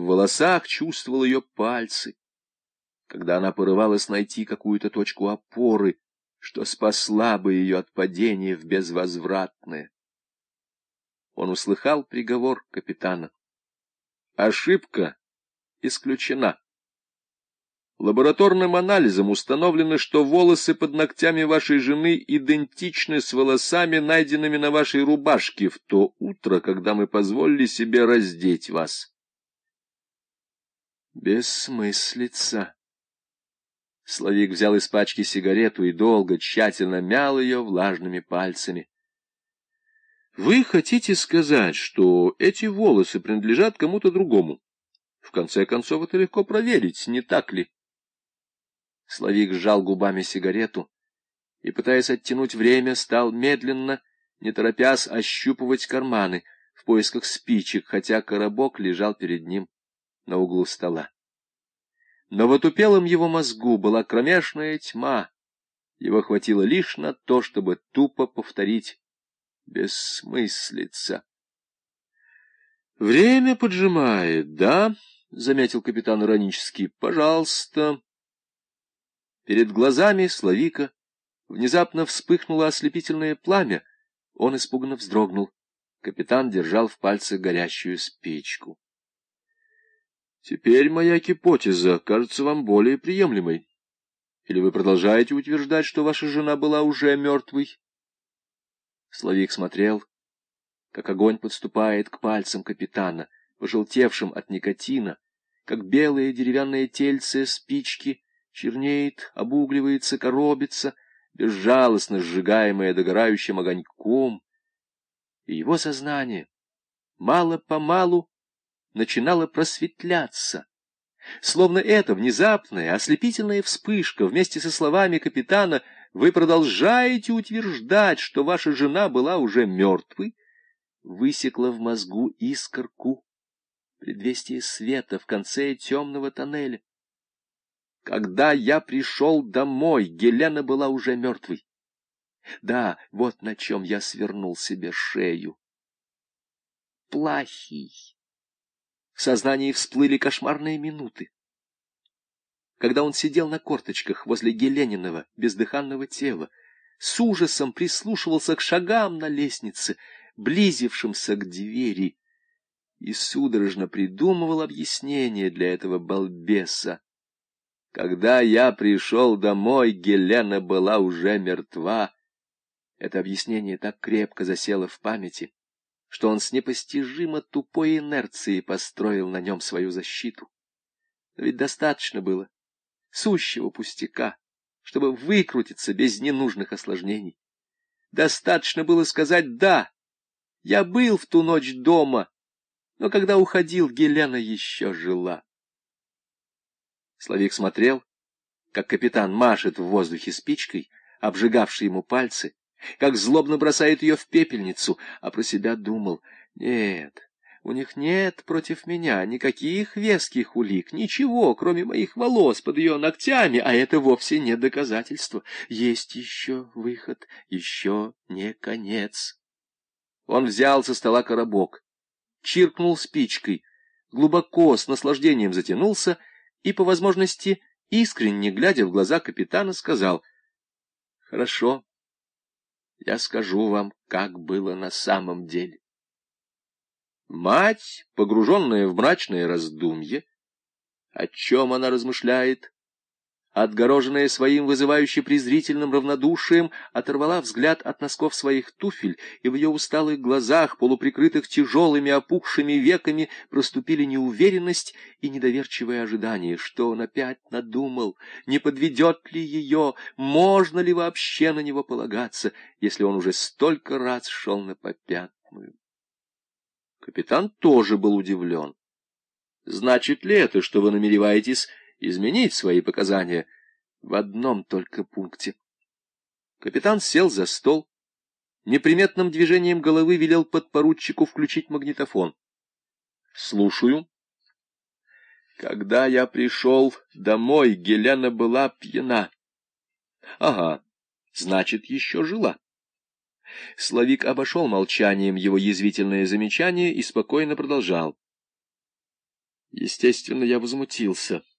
В волосах чувствовал ее пальцы, когда она порывалась найти какую-то точку опоры, что спасла бы ее от падения в безвозвратное. Он услыхал приговор капитана. Ошибка исключена. Лабораторным анализом установлено, что волосы под ногтями вашей жены идентичны с волосами, найденными на вашей рубашке в то утро, когда мы позволили себе раздеть вас. Бессмыслица. Славик взял из пачки сигарету и долго, тщательно мял ее влажными пальцами. Вы хотите сказать, что эти волосы принадлежат кому-то другому? В конце концов, это легко проверить, не так ли? Славик сжал губами сигарету и, пытаясь оттянуть время, стал медленно, не торопясь, ощупывать карманы в поисках спичек, хотя коробок лежал перед ним на углу стола. Но в отупелом его мозгу была кромешная тьма. Его хватило лишь на то, чтобы тупо повторить: бессмыслица. «Время поджимает, да?» — заметил капитан иронически. «Пожалуйста». Перед глазами Славика внезапно вспыхнуло ослепительное пламя. Он испуганно вздрогнул. Капитан держал в пальцах горящую спичку. «Теперь моя гипотеза кажется вам более приемлемой. Или вы продолжаете утверждать, что ваша жена была уже мертвой?» Славик смотрел, как огонь подступает к пальцам капитана, пожелтевшим от никотина, как белое деревянное тельце спички чернеет, обугливается, коробится, безжалостно сжигаемое догорающим огоньком, и его сознание мало-помалу начинало просветляться, словно эта внезапная, ослепительная вспышка вместе со словами капитана «Вы продолжаете утверждать, что ваша жена была уже мертвой», высекла в мозгу искорку, предвестие света в конце темного тоннеля. Когда я пришел домой, Гелена была уже мертвой. Да, вот на чем я свернул себе шею. Плахий. В сознании всплыли кошмарные минуты, когда он сидел на корточках возле Гелениного бездыханного тела, с ужасом прислушивался к шагам на лестнице, близившимся к двери, и судорожно придумывал объяснение для этого балбеса. Когда я пришел домой, Гелена была уже мертва. Это объяснение так крепко засело в памяти, что он с непостижимо тупой инерцией построил на нем свою защиту. Но ведь достаточно было сущего пустяка, чтобы выкрутиться без ненужных осложнений. Достаточно было сказать «да». Я был в ту ночь дома, но когда уходил, Гелена еще жила. Славик смотрел, как капитан машет в воздухе спичкой, обжигавшей ему пальцы, как злобно бросает ее в пепельницу, а про себя думал: нет, у них нет против меня никаких веских улик, ничего, кроме моих волос под ее ногтями, а это вовсе не доказательство. Есть еще выход, еще не конец. Он взял со стола коробок, чиркнул спичкой, глубоко, с наслаждением затянулся и, по возможности, искренне глядя в глаза капитана, сказал: «Хорошо, я скажу вам, как было на самом деле». Мать, погруженная в мрачное раздумье, о чем она размышляет, отгороженная своим вызывающе презрительным равнодушием, оторвала взгляд от носков своих туфель, и в ее усталых глазах, полуприкрытых тяжелыми опухшими веками, проступили неуверенность и недоверчивое ожидание. Что он опять надумал? Не подведет ли ее? Можно ли вообще на него полагаться, если он уже столько раз шел на попятную? Капитан тоже был удивлен. Значит ли это, что вы намереваетесь изменить свои показания? В одном только пункте. Капитан сел за стол, неприметным движением головы велел подпоручику включить магнитофон. Слушаю. Когда я пришел домой, Гелена была пьяна. Ага, значит, еще жила. Славик обошел молчанием его язвительное замечание и спокойно продолжал. Естественно, я возмутился.